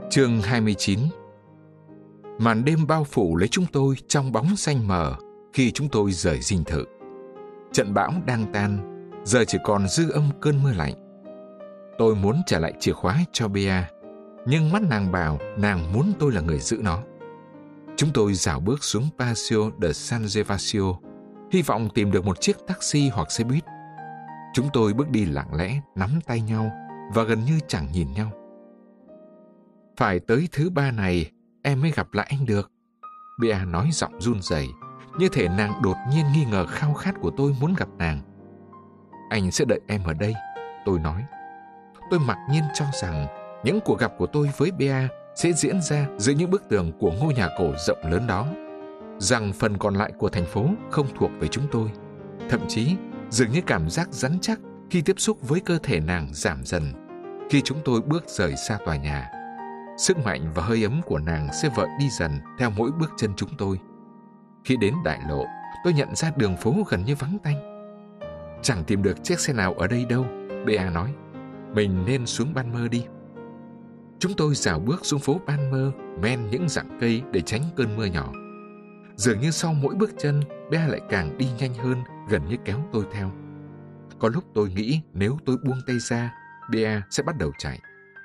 Chương 29. Màn đêm bao phủ lấy chúng tôi trong bóng xanh mờ khi chúng tôi rời dinh thự. Trận bão đang tan, giờ chỉ còn dư âm cơn mưa lạnh. Tôi muốn trả lại chìa khóa cho Bea, nhưng mắt nàng bảo nàng muốn tôi là người giữ nó. Chúng tôi dạo bước xuống Paseo de San Gervasio, hy vọng tìm được một chiếc taxi hoặc xe buýt. Chúng tôi bước đi lặng lẽ, nắm tay nhau và gần như chẳng nhìn nhau. Phải tới thứ ba này em mới gặp lại anh được, Bea nói giọng run rẩy, như thể nàng đột nhiên nghi ngờ khao khát của tôi muốn gặp nàng. Anh sẽ đợi em ở đây, tôi nói. Tôi mặc nhiên cho rằng những cuộc gặp của tôi với Bea sẽ diễn ra giữa những bức tường của ngôi nhà cổ rộng lớn đó, rằng phần còn lại của thành phố không thuộc về chúng tôi. Thậm chí, dường như cảm giác rắn chắc khi tiếp xúc với cơ thể nàng giảm dần khi chúng tôi bước rời xa tòa nhà. Sức mạnh và hơi ấm của nàng sẽ vợi đi dần theo mỗi bước chân chúng tôi. Khi đến đại lộ, tôi nhận ra đường phố gần như vắng tanh. Chẳng tìm được chiếc xe nào ở đây đâu, Bea nói. Mình nên xuống Banmer đi. Chúng tôi dạo bước xuống phố Banmer, men những rặng cây để tránh cơn mưa nhỏ. Dường như sau mỗi bước chân, Bea lại càng đi nhanh hơn, gần như kéo tôi theo. Có lúc tôi nghĩ nếu tôi buông tay ra, Bea sẽ bắt đầu chạy.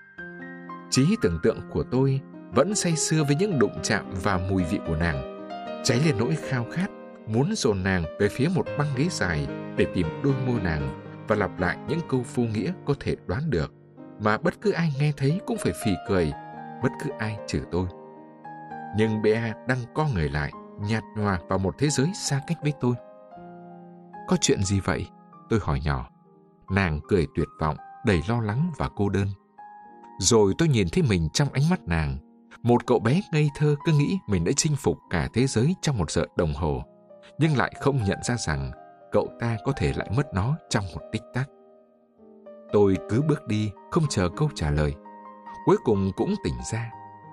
Trí tưởng tượng của tôi vẫn say sưa với những đụng chạm và mùi vị của nàng, cháy lên nỗi khao khát, muốn dồn nàng về phía một băng ghế dài để tìm đôi môi nàng và lặp lại những câu vô nghĩa có thể đoán được, mà bất cứ ai nghe thấy cũng phải phì cười, bất cứ ai trừ tôi. Nhưng Bea đang co người lại, nhạt nhòa vào một thế giới xa cách với tôi. Có chuyện gì vậy? Tôi hỏi nhỏ. Nàng cười tuyệt vọng, đầy lo lắng và cô đơn. Rồi tôi nhìn thấy mình trong ánh mắt nàng, một cậu bé ngây thơ cứ nghĩ mình đã chinh phục cả thế giới trong một giờ đồng hồ, nhưng lại không nhận ra rằng cậu ta có thể lại mất nó trong một tích tắc. Tôi cứ bước đi, không chờ câu trả lời. Cuối cùng cũng tỉnh ra.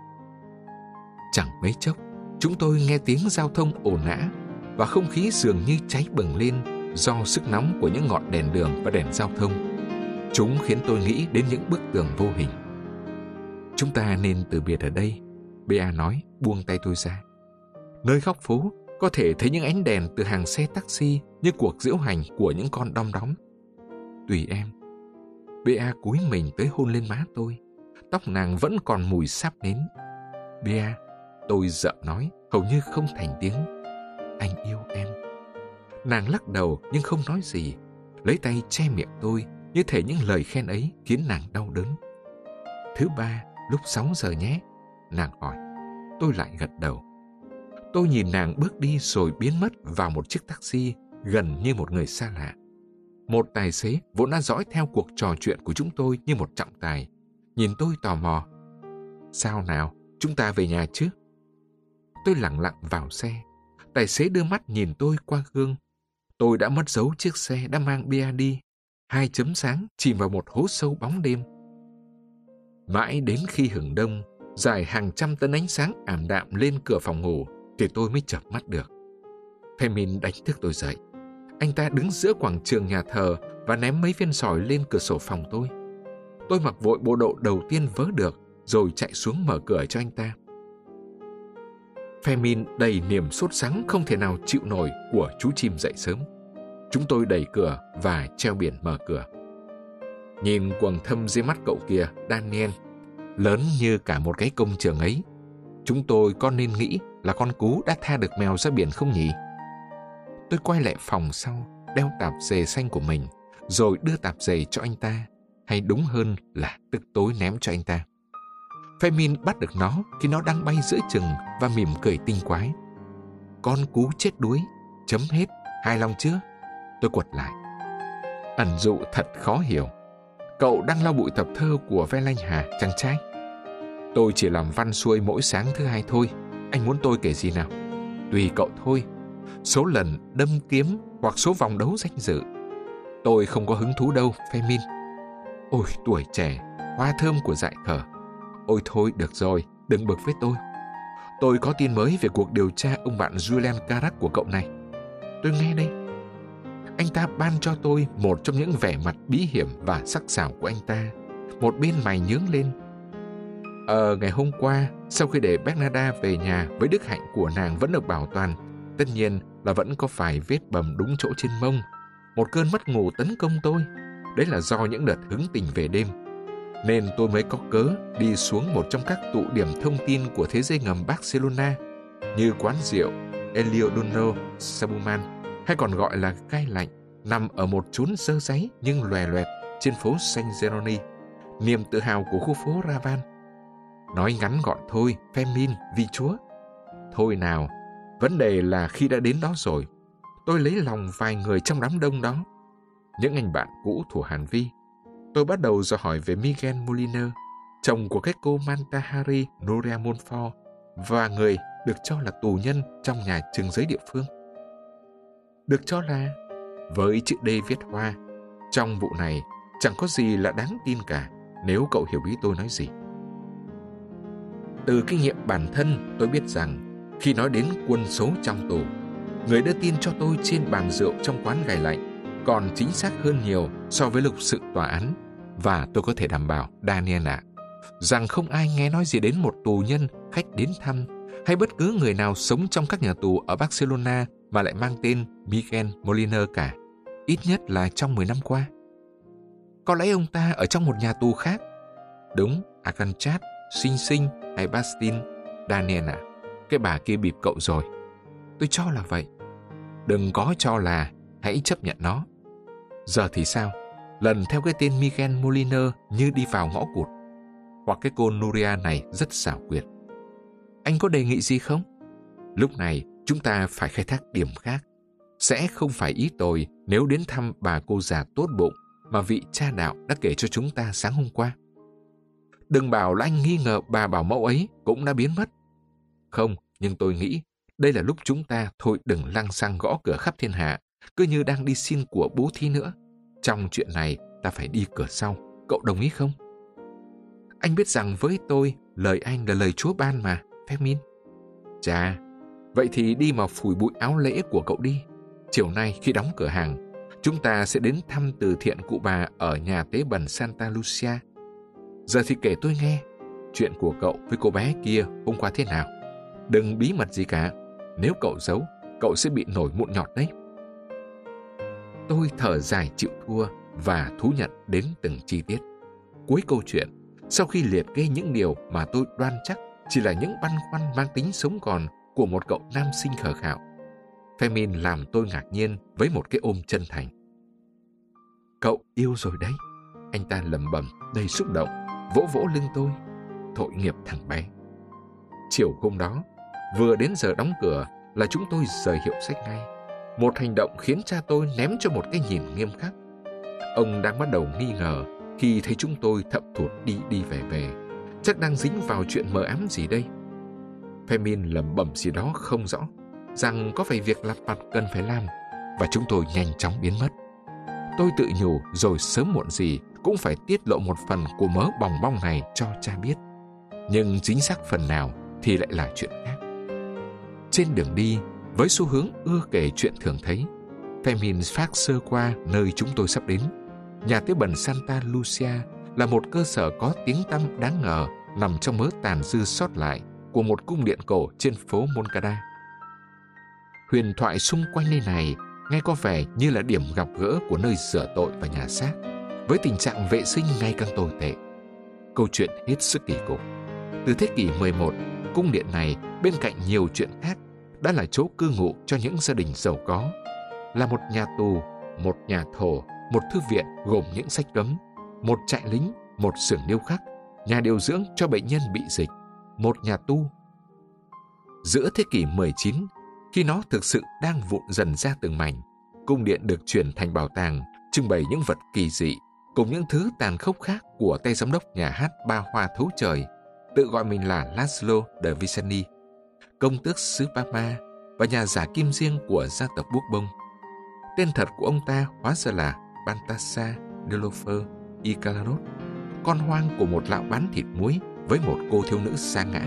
Chẳng mấy chốc, chúng tôi nghe tiếng giao thông ồn ào và không khí dường như cháy bừng lên do sức nóng của những ngọn đèn đường và đèn giao thông. Chúng khiến tôi nghĩ đến những bức tường vô hình. Chúng ta nên từ biệt ở đây, Bea nói, buông tay tôi ra. Nơi góc phố có thể thấy những ánh đèn từ hàng xe taxi như cuộc diễu hành của những con đom đóm. Tùy em. Bea cúi mình tới hôn lên má tôi. Tóc nàng vẫn còn mùi sáp nến. Bea, tôi dợ nói, hầu như không thành tiếng. Anh yêu em. Nàng lắc đầu nhưng không nói gì, lấy tay che miệng tôi, như thể những lời khen ấy khiến nàng đau đớn. Thứ ba, lúc 6 giờ nhé, nàng hỏi. Tôi lại gật đầu. Tôi nhìn nàng bước đi rồi biến mất vào một chiếc taxi gần như một người xa lạ. Một tài xế vốn đã dõi theo cuộc trò chuyện của chúng tôi như một trọng tài, nhìn tôi tò mò. Sao nào, chúng ta về nhà chứ? Tôi lẳng lặng vào xe. Tài xế đưa mắt nhìn tôi qua gương. Tôi đã mất dấu chiếc xe đã mang Bea đi. 2 chấm sáng chìm vào một hố sâu bóng đêm. Mãi đến khi hừng đông, rải hàng trăm tấn ánh sáng ảm đạm lên cửa phòng ngủ, thì tôi mới chợp mắt được. Femin đánh thức tôi dậy. Anh ta đứng giữa quảng trường nhà thờ và ném mấy viên sỏi lên cửa sổ phòng tôi. Tôi mặc vội bộ đồ đầu tiên vớ được, rồi chạy xuống mở cửa cho anh ta. Femin đầy niềm sốt sắng không thể nào chịu nổi của chú chim dậy sớm. Chúng tôi đẩy cửa và treo biển mở cửa. Nhìn quầng thâm dưới mắt cậu kia, Daniel, lớn như cả một cái công trường ấy, chúng tôi có nên nghĩ là con cú đã tha được mèo ra biển không nhỉ? Tôi quay lại phòng sau, đeo tạp dề xanh của mình, rồi đưa tạp dề cho anh ta, hay đúng hơn là tức tối ném cho anh ta. Femin bắt được nó khi nó đang bay giữa chừng và mỉm cười tinh quái. Con cú chết đuối, chấm hết, hài lòng chưa? Tôi quật lại. Ẩn dụ thật khó hiểu. Cậu đang lau bụi tập thơ của Ve Lanh Hà, chàng trai? Tôi chỉ làm văn xuôi mỗi sáng thứ hai thôi. Anh muốn tôi kể gì nào? Tùy cậu thôi. Số lần đâm kiếm hoặc số vòng đấu danh dự. Tôi không có hứng thú đâu, Femin. Ôi, tuổi trẻ, hoa thơm của dại khờ. Ôi thôi, được rồi, đừng bực với tôi. Tôi có tin mới về cuộc điều tra ông bạn Julian Carac của cậu này. Tôi nghe đây. Anh ta ban cho tôi một trong những vẻ mặt bí hiểm và sắc sảo của anh ta. Một bên mày nhướng lên. Ngày hôm qua, sau khi để Bernarda về nhà với đức hạnh của nàng vẫn được bảo toàn, tất nhiên là vẫn có vài vết bầm đúng chỗ trên mông. Một cơn mất ngủ tấn công tôi. Đấy là do những đợt hứng tình về đêm. Nên tôi mới có cớ đi xuống một trong các tụ điểm thông tin của thế giới ngầm Barcelona, như quán rượu Eliodoro Sabuman, hay còn gọi là gai lạnh, nằm ở một chốn dơ dáy nhưng lòe loẹt trên phố Saint Jeroni, niềm tự hào của khu phố Raval. Nói ngắn gọn thôi, Fermin, vì Chúa. Thôi nào, vấn đề là khi đã đến đó rồi, tôi lấy lòng vài người trong đám đông đó. Những anh bạn cũ thuở Hàn Vi. Tôi bắt đầu dò hỏi về Miguel Moliner, chồng của cái cô Manta Hari Nuria Monfort, và người được cho là tù nhân trong nhà trừng giới địa phương. Được cho là, với chữ D viết hoa, trong vụ này chẳng có gì là đáng tin cả, nếu cậu hiểu ý tôi nói gì. Từ kinh nghiệm bản thân, tôi biết rằng khi nói đến quân số trong tù, người đưa tin cho tôi trên bàn rượu trong quán gai lạnh còn chính xác hơn nhiều so với lục sự tòa án. Và tôi có thể đảm bảo, Daniel ạ, rằng không ai nghe nói gì đến một tù nhân khách đến thăm, hay bất cứ người nào sống trong các nhà tù ở Barcelona mà lại mang tên Miguel Moliner cả, ít nhất là trong 10 năm qua. Có lẽ ông ta ở trong một nhà tù khác. Đúng, Alcatraz, Sing Sing hay Bastille. Daniel ạ, cái bà kia bịp cậu rồi. Tôi cho là vậy. Đừng có cho là, hãy chấp nhận nó. Giờ thì sao? Lần theo cái tên Miguel Moliner như đi vào ngõ cụt. Hoặc cái cô Nuria này rất xảo quyệt. Anh có đề nghị gì không? Lúc này chúng ta phải khai thác điểm khác. Sẽ không phải ý tôi nếu đến thăm bà cô già tốt bụng mà vị cha đạo đã kể cho chúng ta sáng hôm qua. Đừng bảo là anh nghi ngờ bà bảo mẫu ấy cũng đã biến mất. Không, nhưng tôi nghĩ đây là lúc chúng ta thôi đừng lăng xăng gõ cửa khắp thiên hạ, cứ như đang đi xin của bố thí nữa. Trong chuyện này ta phải đi cửa sau, cậu đồng ý không? Anh biết rằng với tôi, lời anh là lời Chúa ban mà, Fermin. Chà, vậy thì đi mà phủi bụi áo lễ của cậu đi. Chiều nay khi đóng cửa hàng, chúng ta sẽ đến thăm từ thiện cụ bà ở nhà tế bần Santa Lucia. Giờ thì kể tôi nghe, chuyện của cậu với cô bé kia hôm qua thế nào? Đừng bí mật gì cả, nếu cậu giấu, cậu sẽ bị nổi mụn nhọt đấy. Tôi thở dài chịu thua và thú nhận đến từng chi tiết. Cuối câu chuyện, sau khi liệt kê những điều mà tôi đoan chắc chỉ là những băn khoăn mang tính sống còn của một cậu nam sinh khờ khạo, Fermin làm tôi ngạc nhiên với một cái ôm chân thành. Cậu yêu rồi đấy, anh ta lẩm bẩm đầy xúc động, vỗ vỗ lưng tôi. Tội nghiệp thằng bé. Chiều hôm đó, vừa đến giờ đóng cửa là chúng tôi rời hiệu sách ngay. Một hành động khiến cha tôi ném cho một cái nhìn nghiêm khắc. Ông đang bắt đầu nghi ngờ khi thấy chúng tôi thậm thụt đi đi về về. Chắc đang dính vào chuyện mờ ám gì đây. Fermin lẩm bẩm gì đó không rõ, rằng có phải việc lặt vặt cần phải làm, và chúng tôi nhanh chóng biến mất. Tôi tự nhủ rồi sớm muộn gì cũng phải tiết lộ một phần của mớ bòng bong này cho cha biết. Nhưng chính xác phần nào thì lại là chuyện khác. Trên đường đi, với xu hướng ưa kể chuyện thường thấy, Fermin phát sơ qua nơi chúng tôi sắp đến. Nhà tế bần Santa Lucia là một cơ sở có tiếng tăm đáng ngờ nằm trong mớ tàn dư sót lại của một cung điện cổ trên phố Moncada. Huyền thoại xung quanh nơi này nghe có vẻ như là điểm gặp gỡ của nơi rửa tội và nhà xác, với tình trạng vệ sinh ngày càng tồi tệ. Câu chuyện hết sức kỳ cục. Từ thế kỷ 11, cung điện này bên cạnh nhiều chuyện khác đã là chỗ cư ngụ cho những gia đình giàu có, là một nhà tù, một nhà thổ, một thư viện gồm những sách cấm, một trại lính, một xưởng điêu khắc, nhà điều dưỡng cho bệnh nhân bị dịch, một nhà tu. Giữa thế kỷ 19, khi nó thực sự đang vụn dần ra từng mảnh, cung điện được chuyển thành bảo tàng, trưng bày những vật kỳ dị cùng những thứ tàn khốc khác của tay giám đốc nhà hát Ba Hoa Thấu Trời, tự gọi mình là Laszlo de Viceni, công tước xứ Parma và nhà giả kim riêng của gia tộc Bourbon. Tên thật của ông ta hóa ra là Baltasar de Lofer y Calarot, con hoang của một lão bán thịt muối với một cô thiếu nữ sa ngã.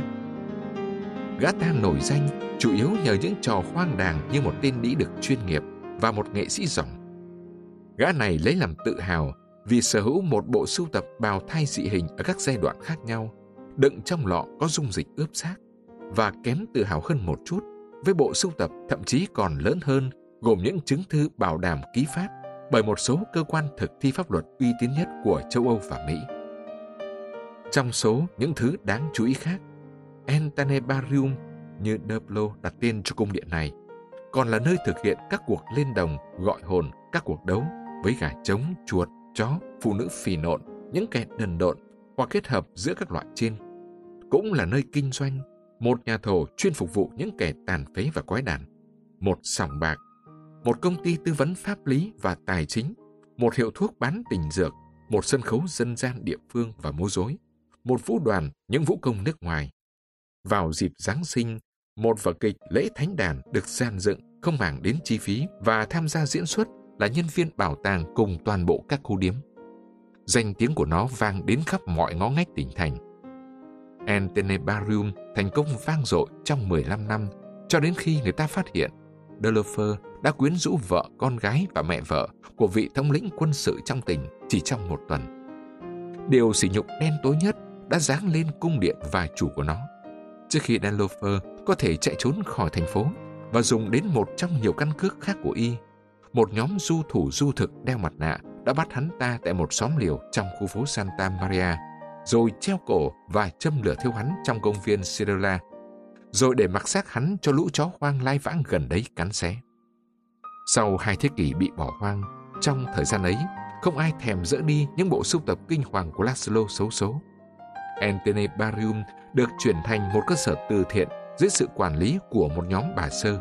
Gã ta nổi danh chủ yếu nhờ những trò hoang đàng như một tên đĩ đực chuyên nghiệp và một nghệ sĩ giỏi. Gã này lấy làm tự hào vì sở hữu một bộ sưu tập bào thai dị hình ở các giai đoạn khác nhau, đựng trong lọ có dung dịch ướp xác, và kém tự hào hơn một chút, với bộ sưu tập thậm chí còn lớn hơn, gồm những chứng thư bảo đảm ký phát bởi một số cơ quan thực thi pháp luật uy tín nhất của châu Âu và Mỹ. Trong số những thứ đáng chú ý khác, Antenebarium, như Duplo đặt tên cho cung điện này, còn là nơi thực hiện các cuộc lên đồng, gọi hồn, các cuộc đấu với gà trống, chuột, chó, phụ nữ phì nộn, những kẻ đần độn hoặc kết hợp giữa các loại trên. Cũng là nơi kinh doanh, một nhà thầu chuyên phục vụ những kẻ tàn phế và quái đản, một sòng bạc, một công ty tư vấn pháp lý và tài chính, một hiệu thuốc bán tình dược, một sân khấu dân gian địa phương và múa rối, một vũ đoàn những vũ công nước ngoài. Vào dịp Giáng sinh, một vở kịch lễ thánh đàn được dàn dựng không màng đến chi phí, và tham gia diễn xuất là nhân viên bảo tàng cùng toàn bộ các khu điếm. Danh tiếng của nó vang đến khắp mọi ngõ ngách tỉnh thành. Antenebarium thành công vang dội trong 15 năm, cho đến khi người ta phát hiện Delafer đã quyến rũ vợ, con gái và mẹ vợ của vị thống lĩnh quân sự trong tỉnh chỉ trong một tuần. Điều sỉ nhục đen tối nhất đã giáng lên cung điện và chủ của nó. Trước khi Delafer có thể chạy trốn khỏi thành phố và dùng đến một trong nhiều căn cước khác của y, một nhóm du thủ du thực đeo mặt nạ đã bắt hắn ta tại một xóm liều trong khu phố Santa Maria, rồi treo cổ và châm lửa thiêu hắn trong công viên Cirella, rồi để mặc xác hắn cho lũ chó hoang lai vãng gần đấy cắn xé. Sau 2 thế kỷ bị bỏ hoang, trong thời gian ấy, không ai thèm dỡ đi những bộ sưu tập kinh hoàng của Laszlo xấu số. Antenebarium được chuyển thành một cơ sở từ thiện dưới sự quản lý của một nhóm bà sơ.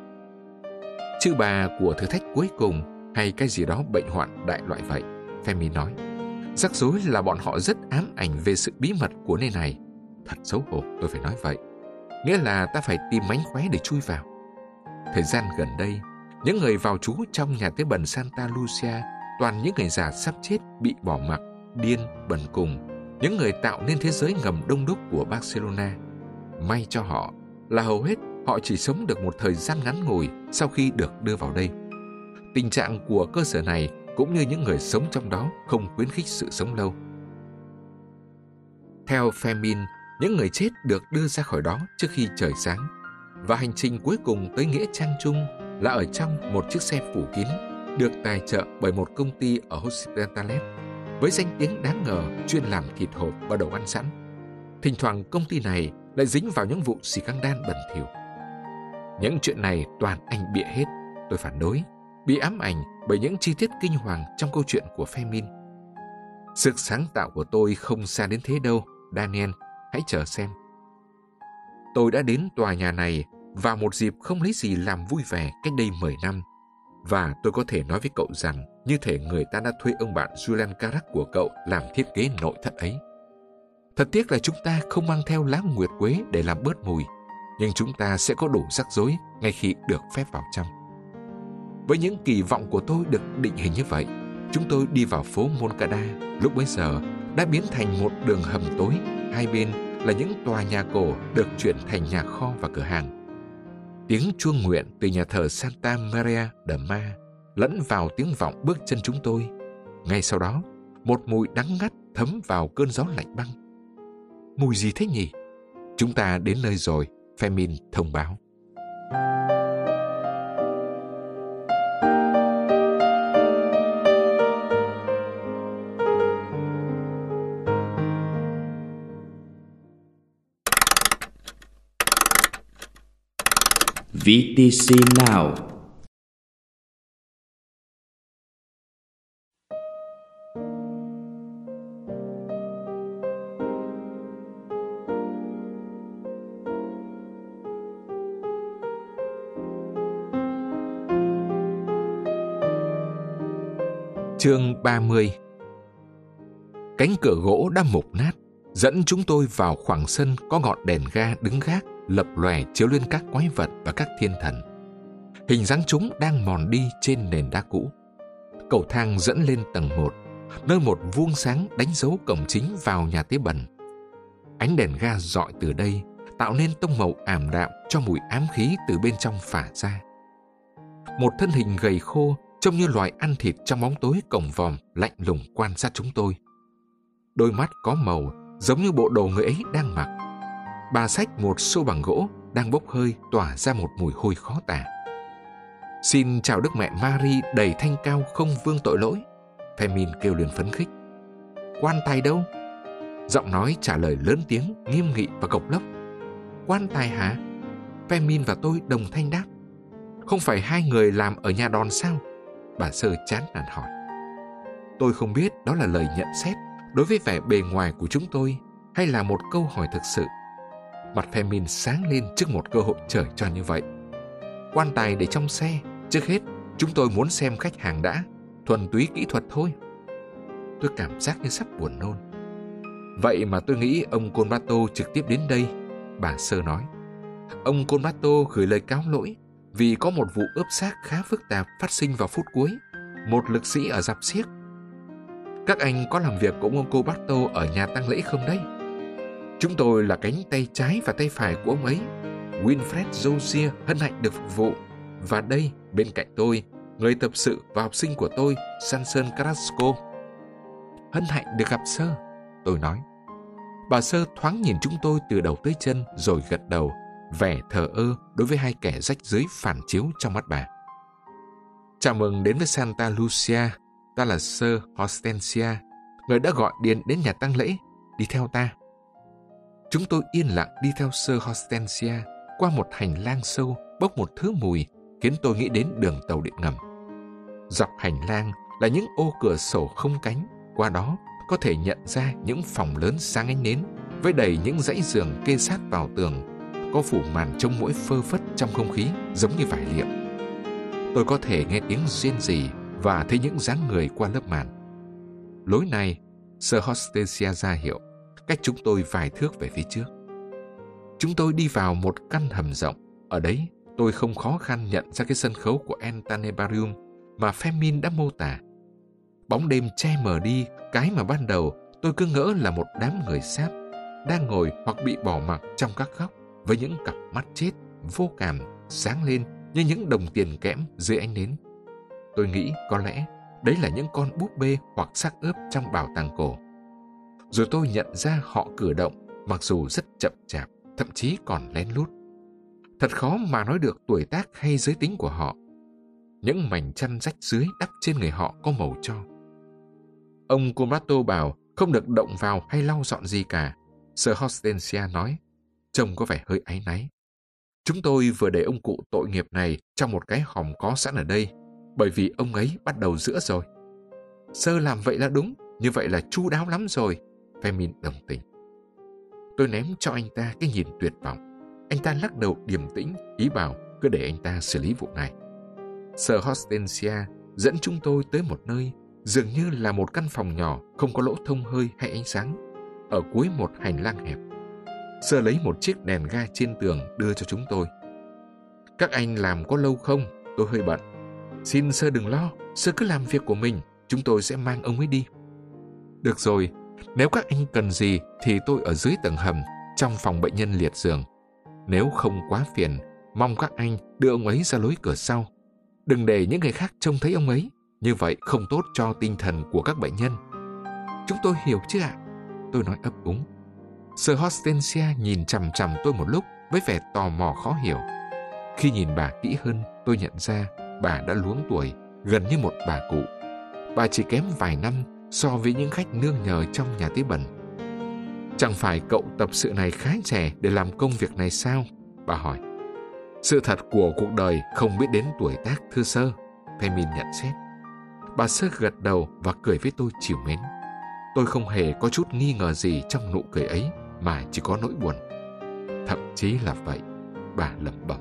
Chư bà của thử thách cuối cùng, hay cái gì đó bệnh hoạn đại loại vậy, Femi nói. Rắc rối là bọn họ rất ám ảnh về sự bí mật của nơi này. Thật xấu hổ, tôi phải nói vậy. Nghĩa là ta phải tìm mánh khóe để chui vào. Thời gian gần đây, những người vào trú trong nhà tế bần Santa Lucia toàn những người già sắp chết, bị bỏ mặc, điên, bần cùng, những người tạo nên thế giới ngầm đông đúc của Barcelona. May cho họ là hầu hết họ chỉ sống được một thời gian ngắn ngủi sau khi được đưa vào đây. Tình trạng của cơ sở này cũng như những người sống trong đó không khuyến khích sự sống lâu. Theo Femin, những người chết được đưa ra khỏi đó trước khi trời sáng, và hành trình cuối cùng tới nghĩa trang chung là ở trong một chiếc xe phủ kín được tài trợ bởi một công ty ở Hospitalet với danh tiếng đáng ngờ chuyên làm thịt hộp và đồ ăn sẵn. Thỉnh thoảng công ty này lại dính vào những vụ scandal bẩn thỉu. Những chuyện này toàn anh bịa hết, tôi phản đối, bị ám ảnh bởi những chi tiết kinh hoàng trong câu chuyện của Femin. Sức sáng tạo của tôi không xa đến thế đâu, Daniel, hãy chờ xem. Tôi đã đến tòa nhà này vào một dịp không lấy gì làm vui vẻ cách đây 10 năm, và tôi có thể nói với cậu rằng như thể người ta đã thuê ông bạn Julian Carac của cậu làm thiết kế nội thất ấy. Thật tiếc là chúng ta không mang theo lá nguyệt quế để làm bớt mùi, nhưng chúng ta sẽ có đủ rắc rối ngay khi được phép vào trong. Với những kỳ vọng của tôi được định hình như vậy, chúng tôi đi vào phố Moncada, lúc bấy giờ đã biến thành một đường hầm tối, hai bên là những tòa nhà cổ được chuyển thành nhà kho và cửa hàng. Tiếng chuông nguyện từ nhà thờ Santa Maria de Ma lẫn vào tiếng vọng bước chân chúng tôi. Ngay sau đó, một mùi đắng ngắt thấm vào cơn gió lạnh băng. Mùi gì thế nhỉ? Chúng ta đến nơi rồi, Femin thông báo. VTC Now. Chương 30. Cánh cửa gỗ đã mục nát, dẫn chúng tôi vào khoảng sân có ngọn đèn ga đứng gác, lập lòe chiếu lên các quái vật và các thiên thần. Hình dáng chúng đang mòn đi trên nền đá cũ. Cầu thang dẫn lên tầng 1, nơi một vuông sáng đánh dấu cổng chính vào nhà tế bần. Ánh đèn ga rọi từ đây tạo nên tông màu ảm đạm cho mùi ám khí từ bên trong phả ra. Một thân hình gầy khô trông như loài ăn thịt trong bóng tối cổng vòm lạnh lùng quan sát chúng tôi. Đôi mắt có màu giống như bộ đồ người ấy đang mặc. Bà xách một xô bằng gỗ đang bốc hơi tỏa ra một mùi hôi khó tả. Xin chào Đức Mẹ Mary đầy thanh cao không vương tội lỗi, Femin kêu lên phấn khích. Quan tài đâu? Giọng nói trả lời lớn tiếng, nghiêm nghị và cộc lốc. Quan tài hả? Femin và tôi đồng thanh đáp. Không phải hai người làm ở nhà đòn sao? Bà Sơ chán nản hỏi. Tôi không biết đó là lời nhận xét đối với vẻ bề ngoài của chúng tôi hay là một câu hỏi thực sự. Mặt Femin sáng lên trước một cơ hội trời cho như vậy. Quan tài để trong xe, trước hết chúng tôi muốn xem khách hàng đã, thuần túy kỹ thuật thôi. Tôi cảm giác như sắp buồn nôn. Vậy mà tôi nghĩ ông Colbato trực tiếp đến đây, bà Sơ nói. Ông Colbato gửi lời cáo lỗi vì có một vụ ướp xác khá phức tạp phát sinh vào phút cuối, một lực sĩ ở rạp xiếc. Các anh có làm việc cùng ông Colbato ở nhà tang lễ không đấy? Chúng tôi là cánh tay trái và tay phải của ông ấy. Winfred Josier hân hạnh được phục vụ. Và đây, bên cạnh tôi, người tập sự và học sinh của tôi, Samson Carrasco. Hân hạnh được gặp Sơ, tôi nói. Bà Sơ thoáng nhìn chúng tôi từ đầu tới chân rồi gật đầu, vẻ thờ ơ đối với hai kẻ rách rưới phản chiếu trong mắt bà. Chào mừng đến với Santa Lucia, ta là Sir Hortensia, người đã gọi điện đến nhà tang lễ, đi theo ta. Chúng tôi yên lặng đi theo Sir Hortensia qua một hành lang sâu bốc một thứ mùi khiến tôi nghĩ đến đường tàu điện ngầm. Dọc hành lang là những ô cửa sổ không cánh, qua đó có thể nhận ra những phòng lớn sáng ánh nến với đầy những dãy giường kê sát vào tường, có phủ màn trông muỗi phơ phất trong không khí giống như vải liệm. Tôi có thể nghe tiếng rên rỉ và thấy những dáng người qua lớp màn. Lối này, Sir Hortensia ra hiệu, cách chúng tôi vài thước về phía trước. Chúng tôi đi vào một căn hầm rộng. Ở đấy, tôi không khó khăn nhận ra cái sân khấu của Antanebarium mà Femin đã mô tả. Bóng đêm che mờ đi cái mà ban đầu tôi cứ ngỡ là một đám người sáp đang ngồi hoặc bị bỏ mặc trong các góc với những cặp mắt chết vô cảm sáng lên như những đồng tiền kẽm dưới ánh nến. Tôi nghĩ có lẽ đấy là những con búp bê hoặc xác ướp trong bảo tàng cổ. Rồi tôi nhận ra họ cử động mặc dù rất chậm chạp, thậm chí còn lén lút. Thật khó mà nói được tuổi tác hay giới tính của họ. Những mảnh chăn rách rưới đắp trên người họ có màu tro. Ông Colbato bảo không được động vào hay lau dọn gì cả. Sir Hortensia nói, trông có vẻ hơi áy náy. Chúng tôi vừa để ông cụ tội nghiệp này trong một cái hòm có sẵn ở đây, bởi vì ông ấy bắt đầu rữa rồi. Sir làm vậy là đúng, như vậy là chu đáo lắm rồi, Femin đồng tình. Tôi ném cho anh ta cái nhìn tuyệt vọng. Anh ta lắc đầu điềm tĩnh, ý bảo cứ để anh ta xử lý vụ này. Sir Hortensia dẫn chúng tôi tới một nơi dường như là một căn phòng nhỏ không có lỗ thông hơi hay ánh sáng, ở cuối một hành lang hẹp. Sir lấy một chiếc đèn ga trên tường đưa cho chúng tôi. Các anh làm có lâu không? Tôi hơi bận. Xin Sir đừng lo, Sir cứ làm việc của mình, chúng tôi sẽ mang ông ấy đi. Được rồi, nếu các anh cần gì thì tôi ở dưới tầng hầm, trong phòng bệnh nhân liệt giường. Nếu không quá phiền, mong các anh đưa ông ấy ra lối cửa sau. Đừng để những người khác trông thấy ông ấy, như vậy không tốt cho tinh thần của các bệnh nhân. Chúng tôi hiểu chứ ạ? Tôi nói ấp úng. Sir Hortensia nhìn chằm chằm tôi một lúc với vẻ tò mò khó hiểu. Khi nhìn bà kỹ hơn, tôi nhận ra bà đã luống tuổi, gần như một bà cụ. Bà chỉ kém vài năm so với những khách nương nhờ trong nhà tế bần. Chẳng phải cậu tập sự này khá trẻ để làm công việc này sao? Bà hỏi. Sự thật của cuộc đời không biết đến tuổi tác, thưa Sir, Femin nhận xét. Bà Sir gật đầu và cười với tôi trìu mến. Tôi không hề có chút nghi ngờ gì trong nụ cười ấy, mà chỉ có nỗi buồn. Thậm chí là vậy, bà lẩm bẩm.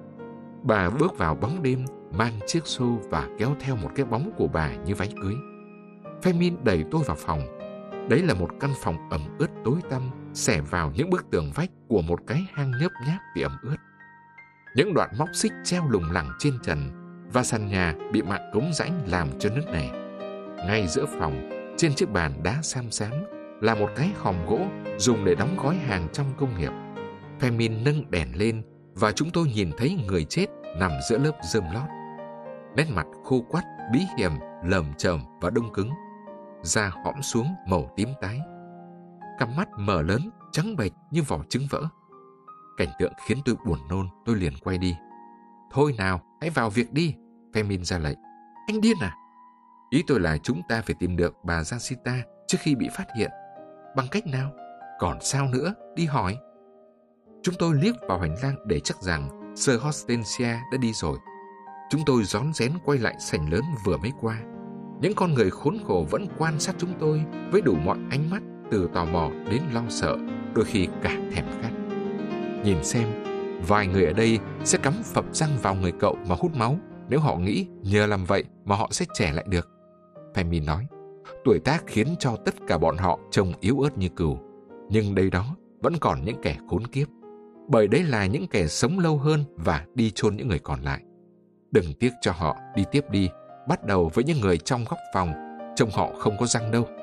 Bà bước vào bóng đêm, mang chiếc xô và kéo theo một cái bóng của bà như váy cưới. Femin đẩy tôi vào phòng. Đấy là một căn phòng ẩm ướt tối tăm, xẻ vào những bức tường vách của một cái hang nhấp nháp vì ẩm ướt. Những đoạn móc xích treo lủng lẳng trên trần và sàn nhà bị mạng cống rãnh làm cho nứt nẻ. Ngay giữa phòng, trên chiếc bàn đá xám xám là một cái hòm gỗ dùng để đóng gói hàng trong công nghiệp. Femin nâng đèn lên và chúng tôi nhìn thấy người chết nằm giữa lớp rơm lót. Nét mặt khô quắt, bí hiểm, lởm chởm và đông cứng, da hõm xuống màu tím tái. cặp mắt mở lớn, trắng bệch như vỏ trứng vỡ. Cảnh tượng khiến tôi buồn nôn, tôi liền quay đi. Thôi nào, hãy vào việc đi, Femin ra lệnh. Anh điên à? Ý tôi là chúng ta phải tìm được bà Jacinta trước khi bị phát hiện. Bằng cách nào? Còn sao nữa, đi hỏi. Chúng tôi liếc vào hành lang để chắc rằng Sir Hortensia đã đi rồi. Chúng tôi rón rén quay lại sảnh lớn vừa mới qua. Những con người khốn khổ vẫn quan sát chúng tôi với đủ mọi ánh mắt, từ tò mò đến lo sợ, đôi khi cả thèm khát. Nhìn xem, vài người ở đây sẽ cắm phập răng vào người cậu mà hút máu nếu họ nghĩ nhờ làm vậy mà họ sẽ trẻ lại được. Femin nói, tuổi tác khiến cho tất cả bọn họ trông yếu ớt như cừu. Nhưng đây đó vẫn còn những kẻ khốn kiếp. Bởi đấy là những kẻ sống lâu hơn và đi chôn những người còn lại. Đừng tiếc cho họ, đi tiếp đi, bắt đầu với những người trong góc phòng, trông họ không có răng đâu.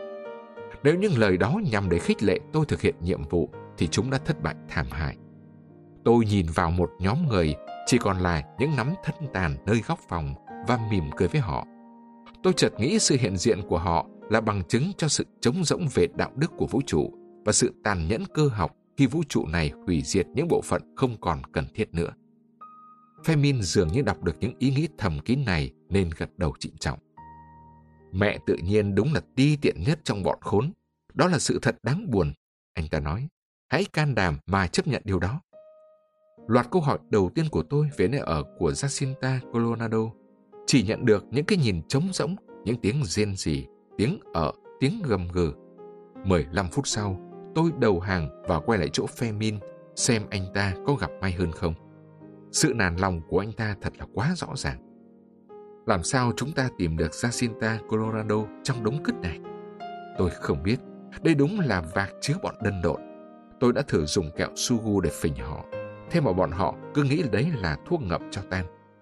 Nếu những lời đó nhằm để khích lệ tôi thực hiện nhiệm vụ, thì chúng đã thất bại thảm hại. Tôi nhìn vào một nhóm người, chỉ còn là những nắm thân tàn nơi góc phòng và mỉm cười với họ. Tôi chợt nghĩ sự hiện diện của họ là bằng chứng cho sự trống rỗng về đạo đức của vũ trụ và sự tàn nhẫn cơ học khi vũ trụ này hủy diệt những bộ phận không còn cần thiết nữa. Femin dường như đọc được những ý nghĩ thầm kín này nên gật đầu trịnh trọng. Mẹ tự nhiên đúng là ti tiện nhất trong bọn khốn. Đó là sự thật đáng buồn, anh ta nói. Hãy can đảm mà chấp nhận điều đó. Loạt câu hỏi đầu tiên của tôi về nơi ở của Jacinta Coronado chỉ nhận được những cái nhìn trống rỗng, những tiếng rên rỉ, tiếng tiếng gầm gừ. 15 phút sau, tôi đầu hàng và quay lại chỗ Femin xem anh ta có gặp may hơn không. Sự nản lòng của anh ta thật là quá rõ ràng. Làm sao chúng ta tìm được Jacinta Coronado trong đống cứt này? Tôi không biết. Đây đúng là vạc chứa bọn đần độn. Tôi đã thử dùng kẹo Sugu để phỉnh họ. Thế mà bọn họ cứ nghĩ đấy là thuốc ngậm cho tan.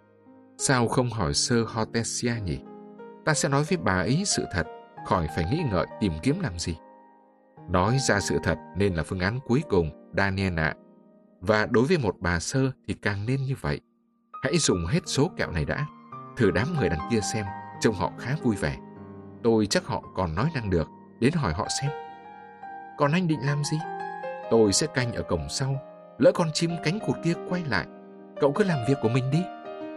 Sao không hỏi Sir Hortensia nhỉ? Ta sẽ nói với bà ấy sự thật, khỏi phải nghĩ ngợi tìm kiếm làm gì. Nói ra sự thật nên là phương án cuối cùng, Daniel ạ. Và đối với một bà Sir thì càng nên như vậy. Hãy dùng hết số kẹo này đã. Thử đám người đằng kia xem, trông họ khá vui vẻ. Tôi chắc họ còn nói năng được, đến hỏi họ xem. Còn anh định làm gì? Tôi sẽ canh ở cổng sau. Lỡ con chim cánh cụt kia quay lại, cậu cứ làm việc của mình đi.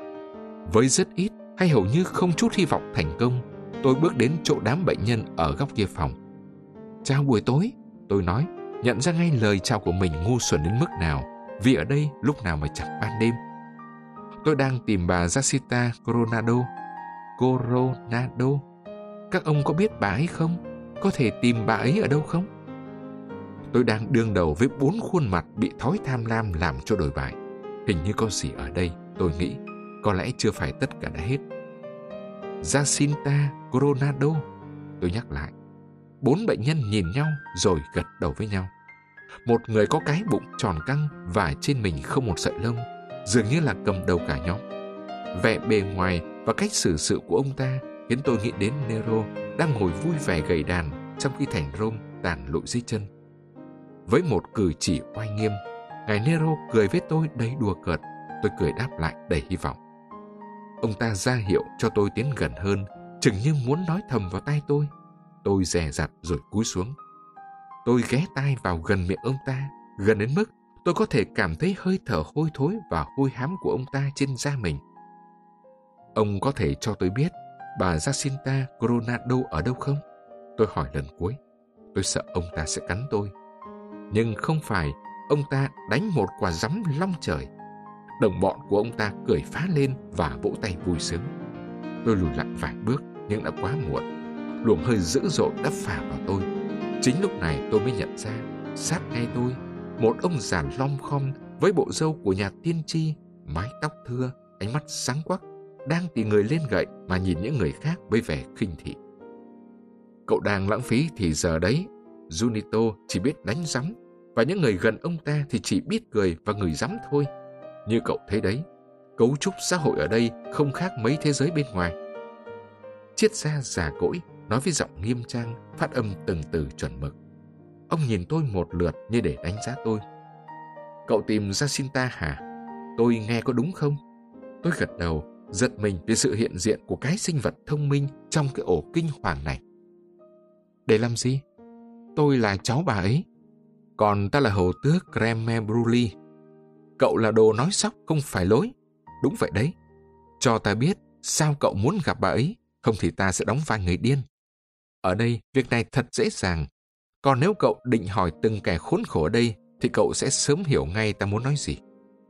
Với rất ít hay hầu như không chút hy vọng thành công, tôi bước đến chỗ đám bệnh nhân ở góc kia phòng. Chào buổi tối, tôi nói, nhận ra ngay lời chào của mình ngu xuẩn đến mức nào, vì ở đây lúc nào mà chẳng ban đêm. Tôi đang tìm bà Jacinta Coronado. Các ông có biết bà ấy không? Có thể tìm bà ấy ở đâu không? Tôi đang đương đầu với 4 khuôn mặt bị thói tham lam làm cho đổi bại. Hình như có gì ở đây, tôi nghĩ. Có lẽ chưa phải tất cả đã hết. Jacinta Coronado, tôi nhắc lại. 4 bệnh nhân nhìn nhau rồi gật đầu với nhau. Một người có cái bụng tròn căng và trên mình không một sợi lông, dường như là cầm đầu cả nhóm. Vẻ bề ngoài và cách xử sự của ông ta khiến tôi nghĩ đến Nero đang ngồi vui vẻ gầy đàn trong khi thành Rome tàn lụi dưới chân. Với một cử chỉ oai nghiêm, ngài Nero cười với tôi đầy đùa cợt. Tôi cười đáp lại đầy hy vọng. Ông ta ra hiệu cho tôi tiến gần hơn, chừng như muốn nói thầm vào tai tôi. Tôi dè dặt rồi cúi xuống. Tôi ghé tai vào gần miệng ông ta, gần đến mức tôi có thể cảm thấy hơi thở hôi thối và hôi hám của ông ta trên da mình. Ông có thể cho tôi biết bà Jacinta Coronado ở đâu không? Tôi hỏi lần cuối. Tôi sợ ông ta sẽ cắn tôi. Nhưng không phải, ông ta đánh một quả giấm long trời. Đồng bọn của ông ta cười phá lên và vỗ tay vui sướng. Tôi lùi lại vài bước nhưng đã quá muộn. Luồng hơi dữ dội đã phả vào tôi. Chính lúc này tôi mới nhận ra, sát ngay tôi, một ông già lom khom với bộ râu của nhà tiên tri, mái tóc thưa, ánh mắt sáng quắc, đang tì người lên gậy mà nhìn những người khác với vẻ khinh thị. Cậu đang lãng phí thì giờ đấy. Junito chỉ biết đánh rắm, và những người gần ông ta thì chỉ biết cười và ngửi rắm thôi. Như cậu thấy đấy, cấu trúc xã hội ở đây không khác mấy thế giới bên ngoài. Triết gia già cỗi nói với giọng nghiêm trang, phát âm từng từ chuẩn mực. Ông nhìn tôi một lượt như để đánh giá tôi. Cậu tìm Jacinta hả? Tôi nghe có đúng không? Tôi gật đầu, giật mình vì sự hiện diện của cái sinh vật thông minh trong cái ổ kinh hoàng này. Để làm gì? tôi là cháu bà ấy. Còn ta là hầu tước Creme Brulee. Cậu là đồ nói xóc không phải lối. Đúng vậy đấy. Cho ta biết sao cậu muốn gặp bà ấy, không thì ta sẽ đóng vai người điên. Ở đây, việc này thật dễ dàng. Còn nếu cậu định hỏi từng kẻ khốn khổ ở đây, thì cậu sẽ sớm hiểu ngay ta muốn nói gì.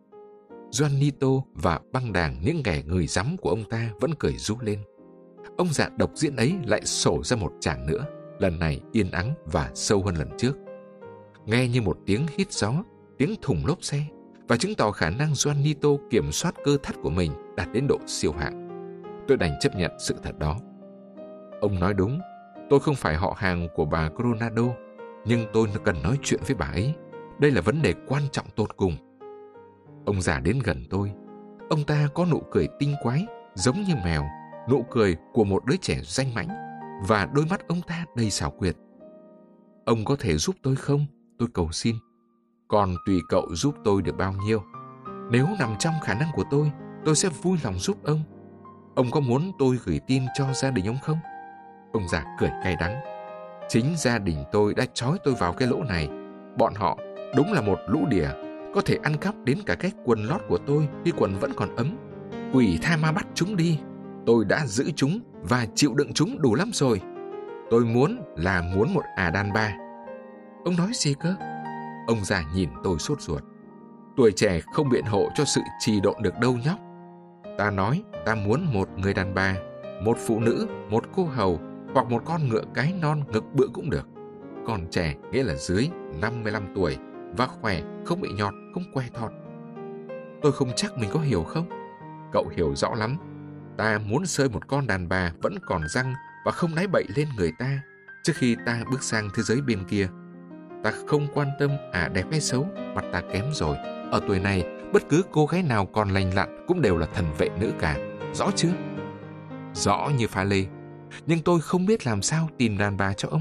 Juanito và băng đảng những kẻ người rắm của ông ta vẫn cười rú lên. Ông già độc diễn ấy lại sổ ra một tràng nữa, lần này yên ắng và sâu hơn lần trước. Nghe như một tiếng hít gió, tiếng thùng lốp xe, và chứng tỏ khả năng Juanito kiểm soát cơ thắt của mình đạt đến độ siêu hạng. Tôi đành chấp nhận sự thật đó. Ông nói đúng, tôi không phải họ hàng của bà Coronado, nhưng tôi cần nói chuyện với bà ấy. Đây là vấn đề quan trọng tột cùng. Ông già đến gần tôi. Ông ta có nụ cười tinh quái, giống như mèo, nụ cười của một đứa trẻ danh mãnh, và đôi mắt ông ta đầy xảo quyệt. Ông có thể giúp tôi không? Tôi cầu xin. Còn tùy cậu giúp tôi được bao nhiêu. Nếu nằm trong khả năng của tôi sẽ vui lòng giúp ông. Ông có muốn tôi gửi tin cho gia đình ông không? Ông già cười cay đắng. Chính gia đình tôi đã trói tôi vào cái lỗ này. Bọn họ đúng là một lũ đỉa, có thể ăn cắp đến cả cái quần lót của tôi khi quần vẫn còn ấm. Quỷ tha ma bắt chúng đi. Tôi đã giữ chúng và chịu đựng chúng đủ lắm rồi. Tôi muốn một đàn bà. Ông nói gì cơ? Ông già nhìn tôi sốt ruột. Tuổi trẻ không biện hộ cho sự trì độn được đâu nhóc. Ta nói ta muốn một người đàn bà, một phụ nữ, một cô hầu, hoặc một con ngựa cái non ngực bự cũng được. Còn trẻ nghĩa là dưới 55 tuổi và khỏe, không bị nhọt, không que thọt. Tôi không chắc mình có hiểu không? Cậu hiểu rõ lắm. Ta muốn sơi một con đàn bà vẫn còn răng và không nái bậy lên người ta trước khi ta bước sang thế giới bên kia. Ta không quan tâm đẹp hay xấu, mặt ta kém rồi. Ở tuổi này, bất cứ cô gái nào còn lành lặn cũng đều là thần vệ nữ cả. Rõ chưa? Rõ như pha lê. Nhưng tôi không biết làm sao tìm đàn bà cho ông.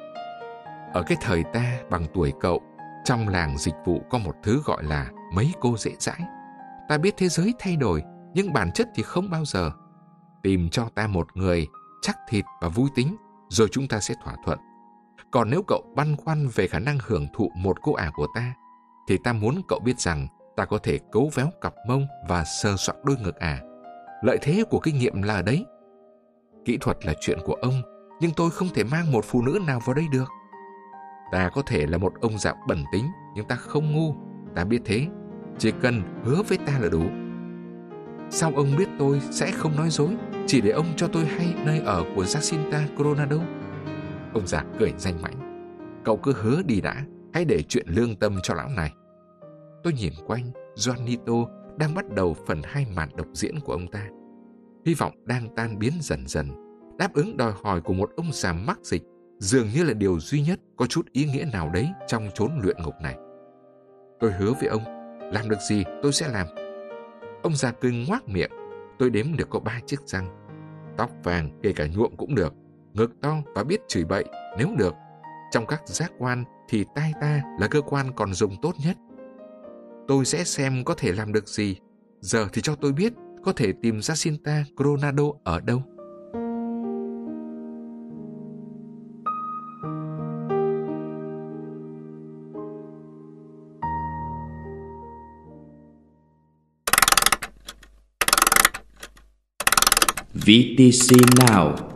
Ở cái thời ta bằng tuổi cậu, trong làng dịch vụ có một thứ gọi là mấy cô dễ dãi. Ta biết thế giới thay đổi, nhưng bản chất thì không bao giờ. Tìm cho ta một người chắc thịt và vui tính, rồi chúng ta sẽ thỏa thuận. Còn nếu cậu băn khoăn về khả năng hưởng thụ một cô ả của ta, thì ta muốn cậu biết rằng ta có thể cấu véo cặp mông và sờ soạng đôi ngực ả. Lợi thế của kinh nghiệm là ở đấy. Kỹ thuật là chuyện của ông, nhưng tôi không thể mang một phụ nữ nào vào đây được. Ta có thể là một ông già bẩn tính, nhưng ta không ngu. Ta biết thế. Chỉ cần hứa với ta là đủ. Sao ông biết tôi sẽ không nói dối, chỉ để ông cho tôi hay nơi ở của Jacinta Coronado? Ông già cười danh mãnh. Cậu cứ hứa đi đã, hãy để chuyện lương tâm cho lão này. Tôi nhìn quanh, Juanito đang bắt đầu phần 2 màn độc diễn của ông ta. Hy vọng đang tan biến dần dần. Đáp ứng đòi hỏi của một ông già mắc dịch dường như là điều duy nhất có chút ý nghĩa nào đấy trong chốn luyện ngục này. Tôi hứa với ông, làm được gì tôi sẽ làm. Ông già cười ngoác miệng. Tôi đếm được có 3 chiếc răng. Tóc vàng kể cả nhuộm cũng được. Ngực to và biết chửi bậy nếu được. Trong các giác quan thì tai ta là cơ quan còn dùng tốt nhất. Tôi sẽ xem có thể làm được gì. Giờ thì cho tôi biết có thể tìm Jacinta Coronado ở đâu. VTC Now.